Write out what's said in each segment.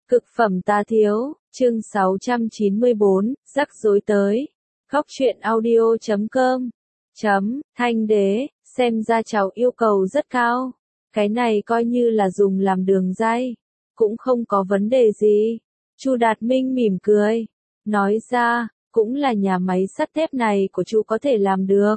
Cực phẩm tá thiếu, chương 694, rắc rối tới. Góc truyện audio.com. Thanh đế, xem ra cháu yêu cầu rất cao. Cái này coi như là dùng làm đường dây. Cũng không có vấn đề gì. Chu Đạt Minh mỉm cười. Nói ra, cũng là nhà máy sắt thép này của chú có thể làm được.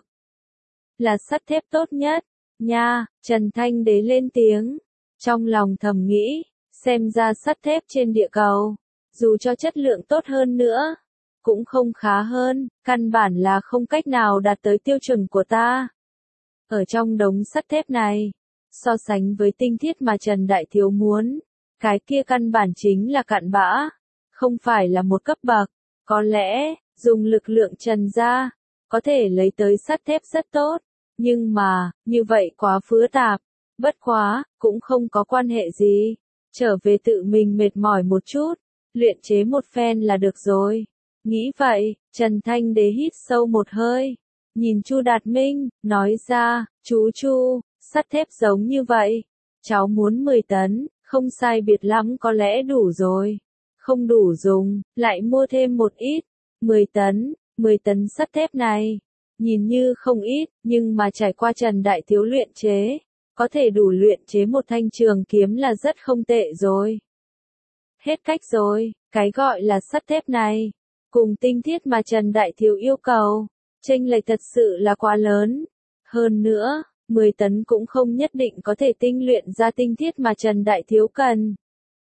Là sắt thép tốt nhất, nha, Trần Thanh đế lên tiếng. Trong lòng thầm nghĩ. Xem ra sắt thép trên địa cầu, dù cho chất lượng tốt hơn nữa, cũng không khá hơn, căn bản là không cách nào đạt tới tiêu chuẩn của ta. Ở trong đống sắt thép này, so sánh với tinh thiết mà Trần Đại Thiếu muốn, cái kia căn bản chính là cặn bã, không phải là một cấp bậc. Có lẽ, dùng lực lượng Trần gia, có thể lấy tới sắt thép rất tốt, nhưng mà, như vậy quá phức tạp, bất quá, cũng không có quan hệ gì. Trở về tự mình mệt mỏi một chút, luyện chế một phen là được rồi. Nghĩ vậy, Trần Thanh đế hít sâu một hơi, nhìn Chu Đạt Minh, nói ra, chú Chu, sắt thép giống như vậy, cháu muốn 10 tấn, không sai biệt lắm có lẽ đủ rồi. Không đủ dùng, lại mua thêm một ít, 10 tấn sắt thép này, nhìn như không ít, nhưng mà trải qua Trần Đại Thiếu luyện chế. Có thể đủ luyện chế một thanh trường kiếm là rất không tệ rồi. Hết cách rồi, cái gọi là sắt thép này, cùng tinh thiết mà Trần Đại Thiếu yêu cầu, chênh lệch thật sự là quá lớn. Hơn nữa, 10 tấn cũng không nhất định có thể tinh luyện ra tinh thiết mà Trần Đại Thiếu cần.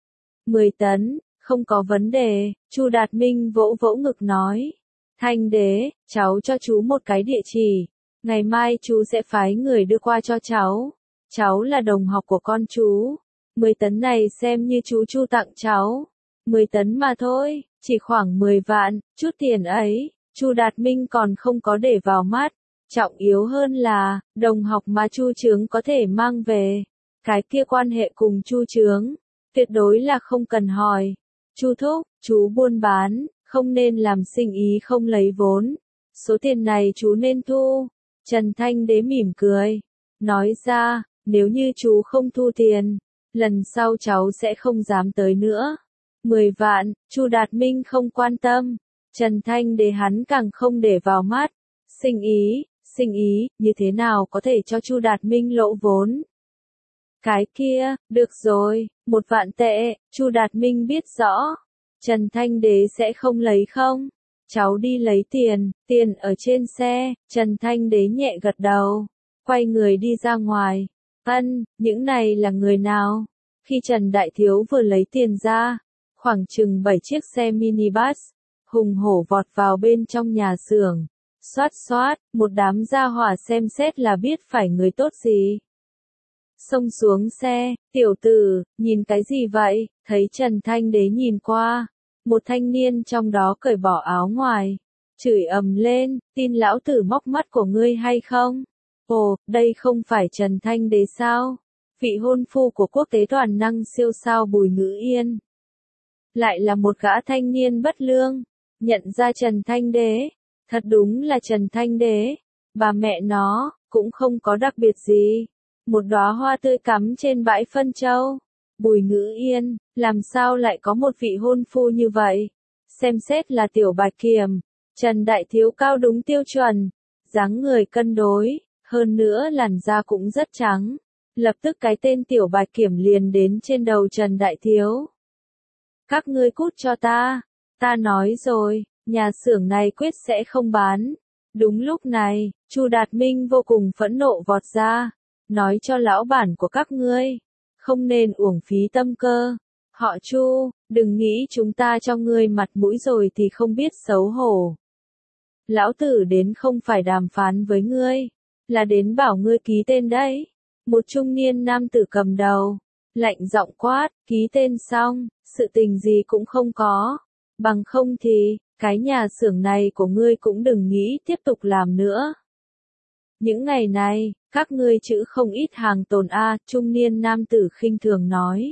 10 tấn, không có vấn đề, Chu Đạt Minh vỗ vỗ ngực nói. Thanh đế, cháu cho chú một cái địa chỉ, ngày mai chú sẽ phái người đưa qua cho cháu. Cháu là đồng học của con chú. 10 tấn này xem như chú Chu tặng cháu. 10 tấn mà thôi, chỉ khoảng 10 vạn, chút tiền ấy, Chu Đạt Minh còn không có để vào mắt. Trọng yếu hơn là, đồng học mà Chu Trướng có thể mang về. Cái kia quan hệ cùng Chu Trướng, tuyệt đối là không cần hỏi. Chu thúc, chú buôn bán, không nên làm sinh ý không lấy vốn. Số tiền này chú nên thu. Trần Thanh đế mỉm cười. Nói ra, nếu như chú không thu tiền, lần sau cháu sẽ không dám tới nữa. 10 vạn, Chu Đạt Minh không quan tâm. Trần Thanh đế hắn càng không để vào mắt. Sinh ý, như thế nào có thể cho Chu Đạt Minh lỗ vốn? Cái kia, được rồi, 1 vạn tệ, Chu Đạt Minh biết rõ. Trần Thanh đế sẽ không lấy không? Cháu đi lấy tiền ở trên xe, Trần Thanh đế nhẹ gật đầu. Quay người đi ra ngoài. Những này là người nào? Khi Trần Đại Thiếu vừa lấy tiền ra, khoảng chừng 7 chiếc xe minibus, hùng hổ vọt vào bên trong nhà xưởng. Xoát, một đám gia hỏa xem xét là biết phải người tốt gì. Xông xuống xe, tiểu tử, nhìn cái gì vậy? Thấy Trần Thanh đế nhìn qua, một thanh niên trong đó cởi bỏ áo ngoài, chửi ầm lên, tin lão tử móc mắt của ngươi hay không? Ồ, đây không phải Trần Thanh đế sao? Vị hôn phu của quốc tế toàn năng siêu sao Bùi Ngữ Yên. Lại là một gã thanh niên bất lương. Nhận ra Trần Thanh đế. Thật đúng là Trần Thanh đế. Bà mẹ nó, cũng không có đặc biệt gì. Một đóa hoa tươi cắm trên bãi phân châu. Bùi Ngữ Yên, làm sao lại có một vị hôn phu như vậy? Xem xét là Tiểu Bạch Kiểm. Trần Đại Thiếu cao đúng tiêu chuẩn. Dáng người cân đối. Hơn nữa làn da cũng rất trắng. Lập tức cái tên Tiểu Bạch Kiểm liền đến trên đầu Trần Đại Thiếu. Các ngươi cút cho ta. Ta nói rồi, nhà xưởng này quyết sẽ không bán. Đúng lúc này, Chu Đạt Minh vô cùng phẫn nộ vọt ra. Nói cho lão bản của các ngươi. Không nên uổng phí tâm cơ. Họ Chu, đừng nghĩ chúng ta cho ngươi mặt mũi rồi thì không biết xấu hổ. Lão tử đến không phải đàm phán với ngươi. Là đến bảo ngươi ký tên đấy. Một trung niên nam tử cầm đầu, lạnh giọng quát, ký tên xong, sự tình gì cũng không có. Bằng không thì, cái nhà xưởng này của ngươi cũng đừng nghĩ tiếp tục làm nữa. Những ngày này, các ngươi chữ không ít hàng tồn trung niên nam tử khinh thường nói.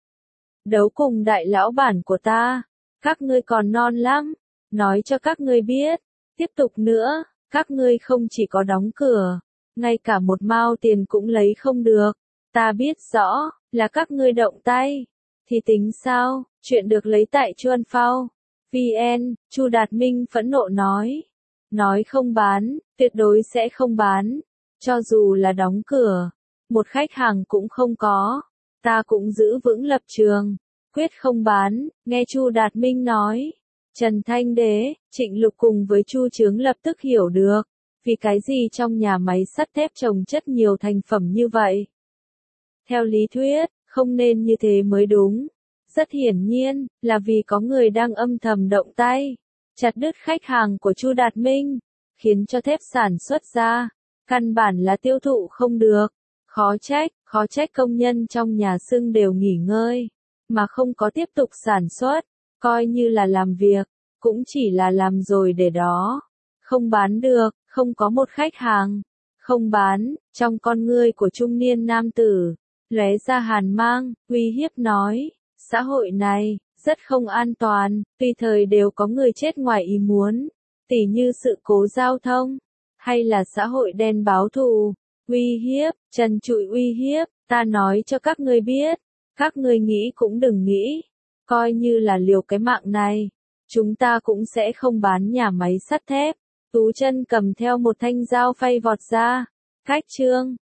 Đấu cùng đại lão bản của ta, các ngươi còn non lắm, nói cho các ngươi biết, tiếp tục nữa, các ngươi không chỉ có đóng cửa. Ngay cả một mao tiền cũng lấy không được. Ta biết rõ, là các ngươi động tay. Thì tính sao, Chuyện được lấy tại Chuan Phao. VN, Chu Đạt Minh phẫn nộ nói. Nói không bán, tuyệt đối sẽ không bán. Cho dù là đóng cửa, một khách hàng cũng không có. Ta cũng giữ vững lập trường, quyết không bán, nghe Chu Đạt Minh nói. Trần Thanh Đế, Trịnh Lục cùng với Chu Chướng lập tức hiểu được, vì cái gì trong nhà máy sắt thép trồng chất nhiều thành phẩm như vậy. Theo lý thuyết, không nên như thế mới đúng. Rất hiển nhiên, là vì có người đang âm thầm động tay, chặt đứt khách hàng của Chu Đạt Minh, khiến cho thép sản xuất ra, căn bản là tiêu thụ không được. Khó trách công nhân trong nhà xưởng đều nghỉ ngơi, mà không có tiếp tục sản xuất, coi như là làm việc, cũng chỉ là làm rồi để đó. Không bán được, không có một khách hàng, không bán, trong con ngươi của trung niên nam tử, lóe ra hàn mang, uy hiếp nói, xã hội này, rất không an toàn, tùy thời đều có người chết ngoài ý muốn, tỉ như sự cố giao thông, hay là xã hội đen báo thù. Uy hiếp, trần trụi uy hiếp, ta nói cho các ngươi biết, các ngươi nghĩ cũng đừng nghĩ, coi như là liều cái mạng này, chúng ta cũng sẽ không bán nhà máy sắt thép. Tú Chân cầm theo một thanh dao phay vọt ra, cách chương,